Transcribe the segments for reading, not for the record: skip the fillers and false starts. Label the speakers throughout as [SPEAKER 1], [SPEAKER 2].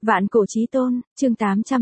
[SPEAKER 1] Vạn cổ chí tôn, chương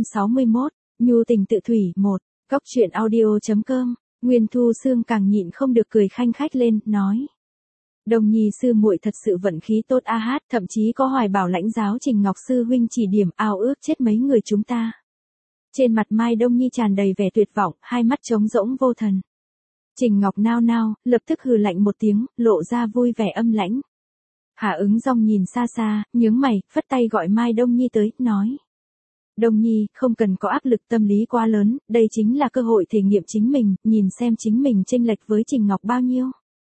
[SPEAKER 1] 861, nhu tình tự thủy 1, góc truyện audio.com, Nguyên Thu Sương càng nhịn không được cười khanh khách lên, nói. Đồng nhi sư muội thật sự vận khí tốt a hát, thậm chí có hoài bảo lãnh giáo Trình Ngọc sư huynh chỉ điểm, ao ước chết mấy người chúng ta. Trên mặt Mai Đông Nhi tràn đầy vẻ tuyệt vọng, hai mắt trống rỗng vô thần. Trình Ngọc nao nao, lập tức hừ lạnh một tiếng, lộ ra vui vẻ âm lãnh. Hạ Ứng Dòng nhìn xa xa, nhướng mày, phất tay gọi Mai Đông Nhi tới, nói. Đông Nhi, không cần có áp lực tâm lý quá lớn, đây chính là cơ hội thể nghiệm chính mình, nhìn xem chính mình chênh lệch với Trình Ngọc bao nhiêu.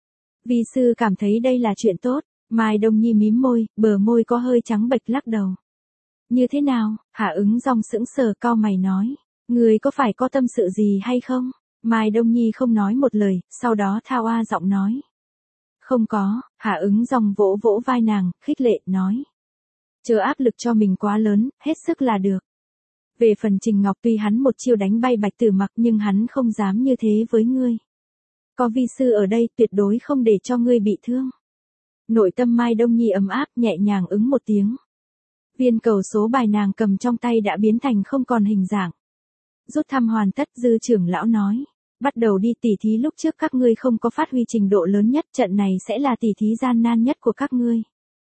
[SPEAKER 1] Vi sư cảm thấy đây là chuyện tốt, Mai Đông Nhi mím môi, bờ môi có hơi trắng bệch lắc đầu. Như thế nào? Hạ Ứng Dòng sững sờ cau mày nói. Người có phải có tâm sự gì hay không? Mai Đông Nhi không nói một lời, sau đó thao a giọng nói. Không có, Hạ Ứng Dòng vỗ vỗ vai nàng, khích lệ, nói. Chớ áp lực cho mình quá lớn, hết sức là được. Về phần Trình Ngọc tuy hắn một chiêu đánh bay Bạch Tử Mặc nhưng hắn không dám như thế với ngươi. Có vi sư ở đây tuyệt đối không để cho ngươi bị thương. Nội tâm Mai Đông Nhi ấm áp nhẹ nhàng ứng một tiếng. Viên cầu số bài nàng cầm trong tay đã biến thành không còn hình dạng. Rút thăm hoàn tất, Dư trưởng lão nói. Bắt đầu đi, tỉ thí lúc trước các ngươi không có phát huy trình độ lớn nhất, trận này sẽ là tỉ thí gian nan nhất của các ngươi.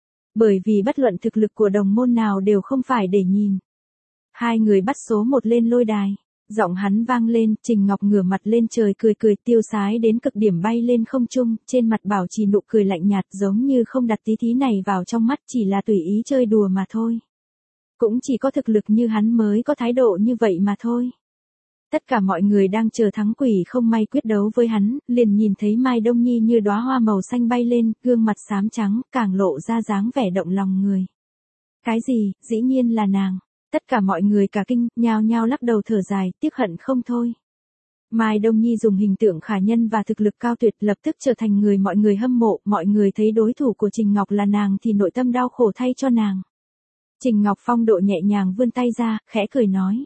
[SPEAKER 1] Bởi vì bất luận thực lực của đồng môn nào đều không phải để nhìn. Hai người bắt số một lên lôi đài. Giọng hắn vang lên, Trình Ngọc ngửa mặt lên trời cười cười tiêu sái đến cực điểm bay lên không trung, trên mặt bảo trì nụ cười lạnh nhạt giống như không đặt tí thí này vào trong mắt, chỉ là tùy ý chơi đùa mà thôi. Cũng chỉ có thực lực như hắn mới có thái độ như vậy mà thôi. Tất cả mọi người đang chờ thắng quỷ không may quyết đấu với hắn, liền nhìn thấy Mai Đông Nhi như đóa hoa màu xanh bay lên, gương mặt xám trắng, càng lộ ra dáng vẻ động lòng người. Cái gì, dĩ nhiên là nàng. Tất cả mọi người cả kinh, nhao nhao lắc đầu thở dài, tiếc hận không thôi. Mai Đông Nhi dùng hình tượng khả nhân và thực lực cao tuyệt lập tức trở thành người mọi người hâm mộ, mọi người thấy đối thủ của Trình Ngọc là nàng thì nội tâm đau khổ thay cho nàng. Trình Ngọc phong độ nhẹ nhàng vươn tay ra, khẽ cười nói.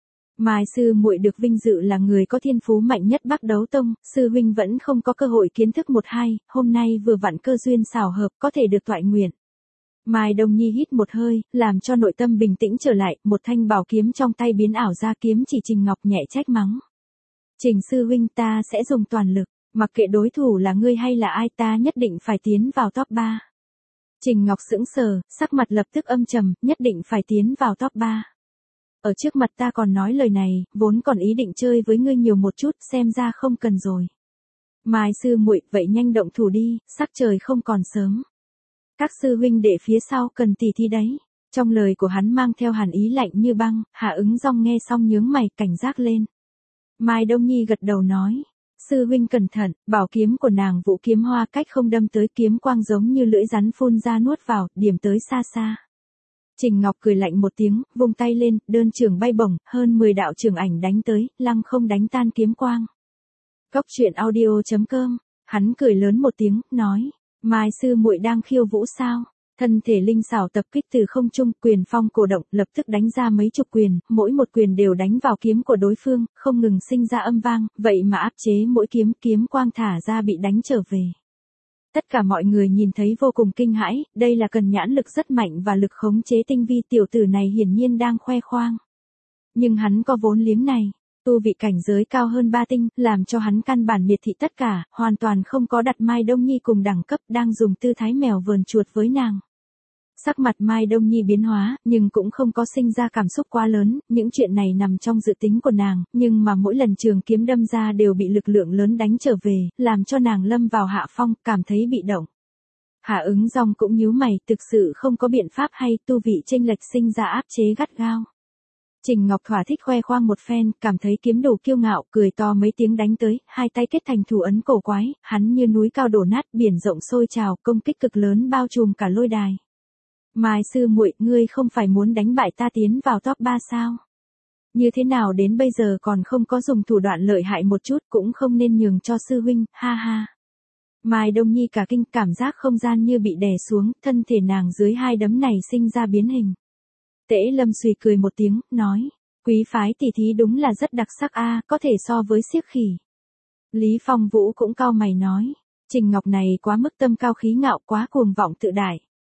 [SPEAKER 1] Mai sư muội được vinh dự là người có thiên phú mạnh nhất Bắc Đấu Tông, sư huynh vẫn không có cơ hội kiến thức một hai, hôm nay vừa vặn cơ duyên xảo hợp có thể được toại nguyện. Mai Đông Nhi hít một hơi, làm cho nội tâm bình tĩnh trở lại, một thanh bảo kiếm trong tay biến ảo ra kiếm chỉ Trình Ngọc nhẹ trách mắng. Trình sư huynh, ta sẽ dùng toàn lực, mặc kệ đối thủ là ngươi hay là ai, ta nhất định phải tiến vào top 3. Trình Ngọc sững sờ, sắc mặt lập tức âm trầm, nhất định phải tiến vào top 3. Ở trước mặt ta còn nói lời này, vốn còn ý định chơi với ngươi nhiều một chút, xem ra không cần rồi. Mai sư muội, vậy nhanh động thủ đi, sắc trời không còn sớm. Các sư huynh đệ phía sau cần tỉ thí đấy. Trong lời của hắn mang theo hàn ý lạnh như băng, Hạ Ứng Dòng nghe xong nhướng mày, cảnh giác lên. Mai Đông Nhi gật đầu nói. Sư huynh cẩn thận, bảo kiếm của nàng Vũ Kiếm Hoa cách không đâm tới, kiếm quang giống như lưỡi rắn phun ra nuốt vào, điểm tới xa xa. Trình Ngọc cười lạnh một tiếng, vung tay lên, đơn trường bay bổng, hơn 10 đạo trường ảnh đánh tới, lăng không đánh tan kiếm quang. Góc truyện audio.com, hắn cười lớn một tiếng, nói. Mai sư muội đang khiêu vũ sao? Thân thể linh xảo tập kích từ không trung, quyền phong cổ động, lập tức đánh ra mấy chục quyền, mỗi một quyền đều đánh vào kiếm của đối phương, không ngừng sinh ra âm vang, vậy mà áp chế mỗi kiếm quang thả ra bị đánh trở về. Tất cả mọi người nhìn thấy vô cùng kinh hãi, đây là cần nhãn lực rất mạnh và lực khống chế tinh vi, tiểu tử này hiển nhiên đang khoe khoang. Nhưng hắn có vốn liếng này. Tu vị cảnh giới cao hơn 3 tinh, làm cho hắn căn bản miệt thị tất cả, hoàn toàn không có đặt Mai Đông Nhi cùng đẳng cấp, đang dùng tư thái mèo vờn chuột với nàng. Sắc mặt Mai Đông Nhi biến hóa, nhưng cũng không có sinh ra cảm xúc quá lớn, những chuyện này nằm trong dự tính của nàng, nhưng mà mỗi lần trường kiếm đâm ra đều bị lực lượng lớn đánh trở về, làm cho nàng lâm vào hạ phong, cảm thấy bị động. Hạ Ứng Dòng cũng nhíu mày, thực sự không có biện pháp hay, tu vị chênh lệch sinh ra áp chế gắt gao. Trình Ngọc thỏa thích khoe khoang một phen, cảm thấy kiếm đồ kiêu ngạo, cười to mấy tiếng đánh tới, hai tay kết thành thủ ấn cổ quái, hắn như núi cao đổ nát, biển rộng sôi trào, công kích cực lớn bao trùm cả lôi đài. Mai sư muội, ngươi không phải muốn đánh bại ta tiến vào top 3 sao? Như thế nào đến bây giờ còn không có dùng thủ đoạn lợi hại một chút, cũng không nên nhường cho sư huynh, ha ha. Mai Đông Nhi cả kinh, cảm giác không gian như bị đè xuống, thân thể nàng dưới hai đấm này sinh ra biến hình. Tễ Lâm suy cười một tiếng, nói, quý phái tỷ thí đúng là rất đặc sắc a, có thể so với xiếc khỉ. Lý Phong Vũ cũng cau mày nói, Trình Ngọc này quá mức tâm cao khí ngạo, quá cuồng vọng tự đại.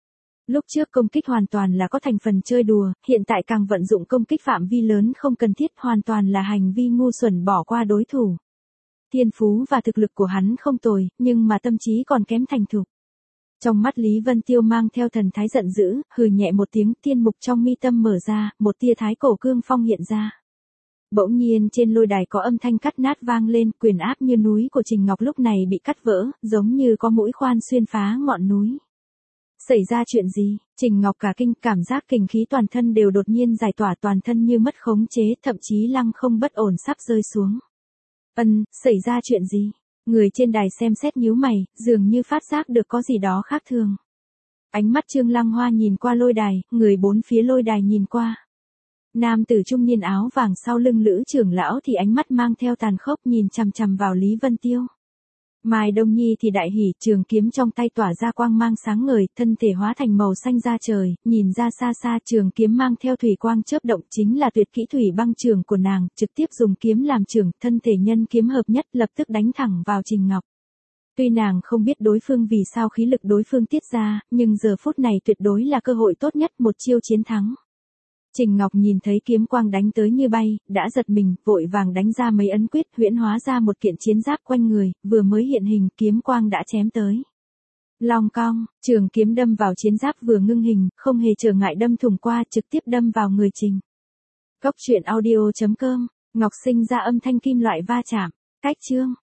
[SPEAKER 1] Lúc trước công kích hoàn toàn là có thành phần chơi đùa, hiện tại càng vận dụng công kích phạm vi lớn không cần thiết, hoàn toàn là hành vi ngu xuẩn bỏ qua đối thủ. Thiên phú và thực lực của hắn không tồi, nhưng mà tâm trí còn kém thành thục. Trong mắt Lý Vân Tiêu mang theo thần thái giận dữ, hừ nhẹ một tiếng, thiên mục trong mi tâm mở ra, một tia thái cổ cương phong hiện ra. Bỗng nhiên trên lôi đài có âm thanh cắt nát vang lên, quyền áp như núi của Trình Ngọc lúc này bị cắt vỡ, giống như có mũi khoan xuyên phá ngọn núi. Xảy ra chuyện gì? Trình Ngọc cả kinh, cảm giác kình khí toàn thân đều đột nhiên giải tỏa, toàn thân như mất khống chế, thậm chí lăng không bất ổn sắp rơi xuống. Xảy ra chuyện gì? Người trên đài xem xét nhíu mày, dường như phát giác được có gì đó khác thường. Ánh mắt Trương Lăng Hoa nhìn qua lôi đài, người bốn phía lôi đài nhìn qua. Nam tử trung niên áo vàng sau lưng Lữ trưởng lão thì ánh mắt mang theo tàn khốc nhìn chằm chằm vào Lý Vân Tiêu. Mai Đông Nhi thì đại hỉ, trường kiếm trong tay tỏa ra quang mang sáng ngời, thân thể hóa thành màu xanh da trời, nhìn ra xa xa trường kiếm mang theo thủy quang chớp động chính là tuyệt kỹ thủy băng trường của nàng, trực tiếp dùng kiếm làm trường, thân thể nhân kiếm hợp nhất lập tức đánh thẳng vào Trình Ngọc. Tuy nàng không biết đối phương vì sao khí lực đối phương tiết ra, nhưng giờ phút này tuyệt đối là cơ hội tốt nhất, một chiêu chiến thắng. Trình Ngọc nhìn thấy kiếm quang đánh tới như bay, đã giật mình, vội vàng đánh ra mấy ấn quyết, huyễn hóa ra một kiện chiến giáp quanh người, vừa mới hiện hình, kiếm quang đã chém tới. Long cong, trường kiếm đâm vào chiến giáp vừa ngưng hình, không hề trở ngại đâm thủng qua, trực tiếp đâm vào người Trình. Cốc truyện audio.com, Ngọc sinh ra âm thanh kim loại va chạm, cách chương.